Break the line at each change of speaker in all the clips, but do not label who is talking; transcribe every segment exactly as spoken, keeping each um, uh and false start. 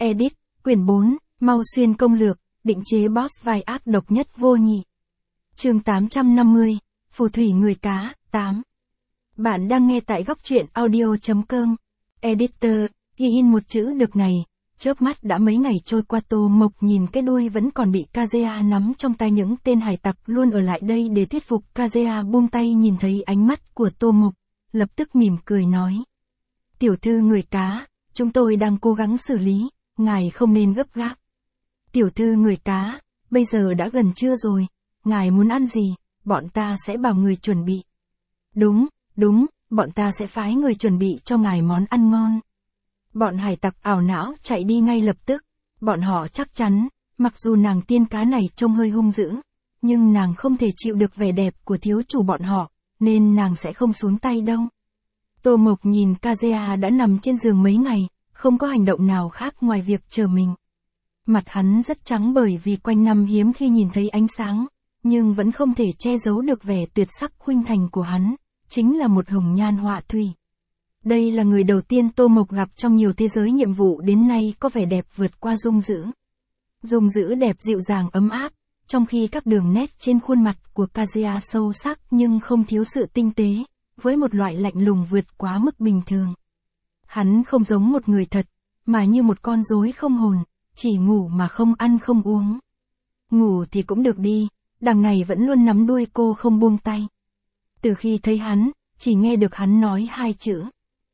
Edit, quyển bốn, Mau Xuyên công lược, định chế boss vai ác độc nhất vô nhị. Chương tám trăm năm mươi, Phù thủy người cá, tám. Bạn đang nghe tại góc truyện audio chấm com. Editor, ghi in một chữ được này, chớp mắt đã mấy ngày trôi qua. Tô Mộc nhìn cái đuôi vẫn còn bị Kazuya nắm trong tay những tên hải tặc luôn ở lại đây để thuyết phục. Kazuya buông tay nhìn thấy ánh mắt của Tô Mộc, lập tức mỉm cười nói. Tiểu thư người cá, chúng tôi đang cố gắng xử lý, ngài không nên gấp gáp. Tiểu thư người cá, bây giờ đã gần trưa rồi, ngài muốn ăn gì, bọn ta sẽ bảo người chuẩn bị. Đúng, đúng, bọn ta sẽ phái người chuẩn bị cho ngài món ăn ngon. Bọn hải tặc ảo não chạy đi ngay lập tức, bọn họ chắc chắn, mặc dù nàng tiên cá này trông hơi hung dữ, nhưng nàng không thể chịu được vẻ đẹp của thiếu chủ bọn họ, nên nàng sẽ không xuống tay đâu. Tô Mộc nhìn Kazuya đã nằm trên giường mấy ngày, không có hành động nào khác ngoài việc chờ mình. Mặt hắn rất trắng bởi vì quanh năm hiếm khi nhìn thấy ánh sáng, nhưng vẫn không thể che giấu được vẻ tuyệt sắc khuynh thành của hắn, chính là một hồng nhan họa thủy. Đây là người đầu tiên Tô Mộc gặp trong nhiều thế giới nhiệm vụ đến nay có vẻ đẹp vượt qua dung dữ. Dung dữ đẹp dịu dàng ấm áp, trong khi các đường nét trên khuôn mặt của Kazuya sâu sắc nhưng không thiếu sự tinh tế, với một loại lạnh lùng vượt quá mức bình thường. Hắn không giống một người thật, mà như một con rối không hồn, chỉ ngủ mà không ăn không uống. Ngủ thì cũng được đi, đằng này vẫn luôn nắm đuôi cô không buông tay. Từ khi thấy hắn, chỉ nghe được hắn nói hai chữ.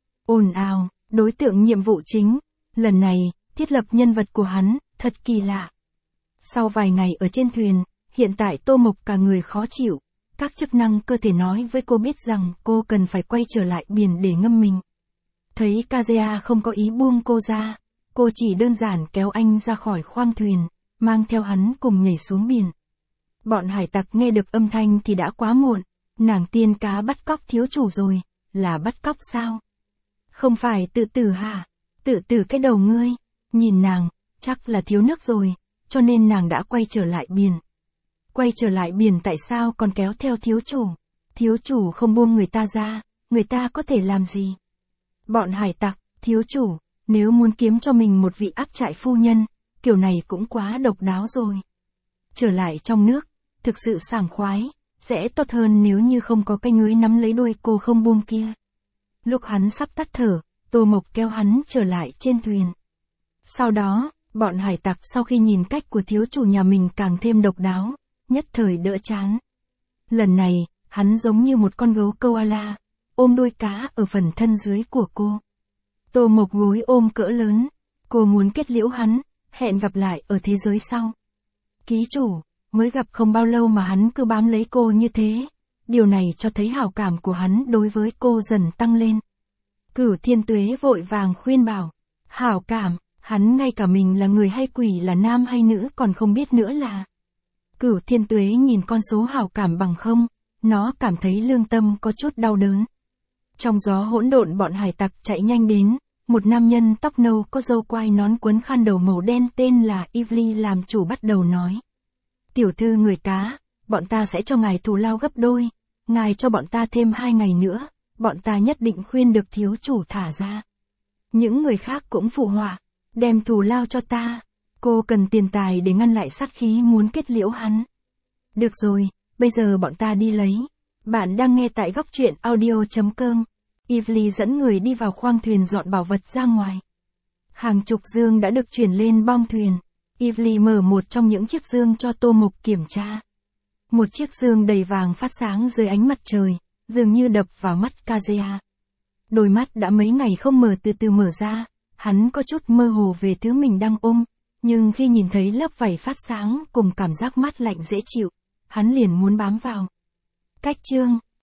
Ồn ào, đối tượng nhiệm vụ chính, lần này, thiết lập nhân vật của hắn, thật kỳ lạ. Sau vài ngày ở trên thuyền, hiện tại Tô Mộc cả người khó chịu, các chức năng cơ thể nói với cô biết rằng cô cần phải quay trở lại biển để ngâm mình. Thấy Kazuya không có ý buông cô ra, cô chỉ đơn giản kéo anh ra khỏi khoang thuyền, mang theo hắn cùng nhảy xuống biển. Bọn hải tặc nghe được âm thanh thì đã quá muộn, nàng tiên cá bắt cóc thiếu chủ rồi, là bắt cóc sao? Không phải tự tử hả? Tự tử cái đầu ngươi, nhìn nàng, chắc là thiếu nước rồi, cho nên nàng đã quay trở lại biển. Quay trở lại biển tại sao còn kéo theo thiếu chủ? Thiếu chủ không buông người ta ra, người ta có thể làm gì? Bọn hải tặc, thiếu chủ, nếu muốn kiếm cho mình một vị áp trại phu nhân, kiểu này cũng quá độc đáo rồi. Trở lại trong nước, thực sự sảng khoái, sẽ tốt hơn nếu như không có cái ngưới nắm lấy đuôi cô không buông kia. Lúc hắn sắp tắt thở, Tô Mộc kéo hắn trở lại trên thuyền. Sau đó, bọn hải tặc sau khi nhìn cách của thiếu chủ nhà mình càng thêm độc đáo, nhất thời đỡ chán. Lần này, hắn giống như một con gấu koala, ôm đuôi cá ở phần thân dưới của cô. Tô Mộc gối ôm cỡ lớn, cô muốn kết liễu hắn, hẹn gặp lại ở thế giới sau. Ký chủ, mới gặp không bao lâu mà hắn cứ bám lấy cô như thế, điều này cho thấy hảo cảm của hắn đối với cô dần tăng lên. Cửu Thiên Tuế vội vàng khuyên bảo, hảo cảm, hắn ngay cả mình là người hay quỷ là nam hay nữ còn không biết nữa là. Cửu Thiên Tuế nhìn con số hảo cảm bằng không, nó cảm thấy lương tâm có chút đau đớn. Trong gió hỗn độn bọn hải tặc chạy nhanh đến, một nam nhân tóc nâu có râu quai nón quấn khăn đầu màu đen tên là Ivli làm chủ bắt đầu nói. Tiểu thư người cá, bọn ta sẽ cho ngài thù lao gấp đôi, ngài cho bọn ta thêm hai ngày nữa, bọn ta nhất định khuyên được thiếu chủ thả ra. Những người khác cũng phụ họa, đem thù lao cho ta, cô cần tiền tài để ngăn lại sát khí muốn kết liễu hắn. Được rồi, bây giờ bọn ta đi lấy. Bạn đang nghe tại góc truyện audio chấm com. Ivli dẫn người đi vào khoang thuyền dọn bảo vật ra ngoài. Hàng chục dương đã được chuyển lên bong thuyền. Ivli mở một trong những chiếc dương cho Tô Mộc kiểm tra. Một chiếc dương đầy vàng phát sáng dưới ánh mặt trời, dường như đập vào mắt Kazuya. Đôi mắt đã mấy ngày không mở từ từ mở ra, hắn có chút mơ hồ về thứ mình đang ôm, nhưng khi nhìn thấy lớp vảy phát sáng cùng cảm giác mát lạnh dễ chịu, hắn liền muốn bám vào. Cách chương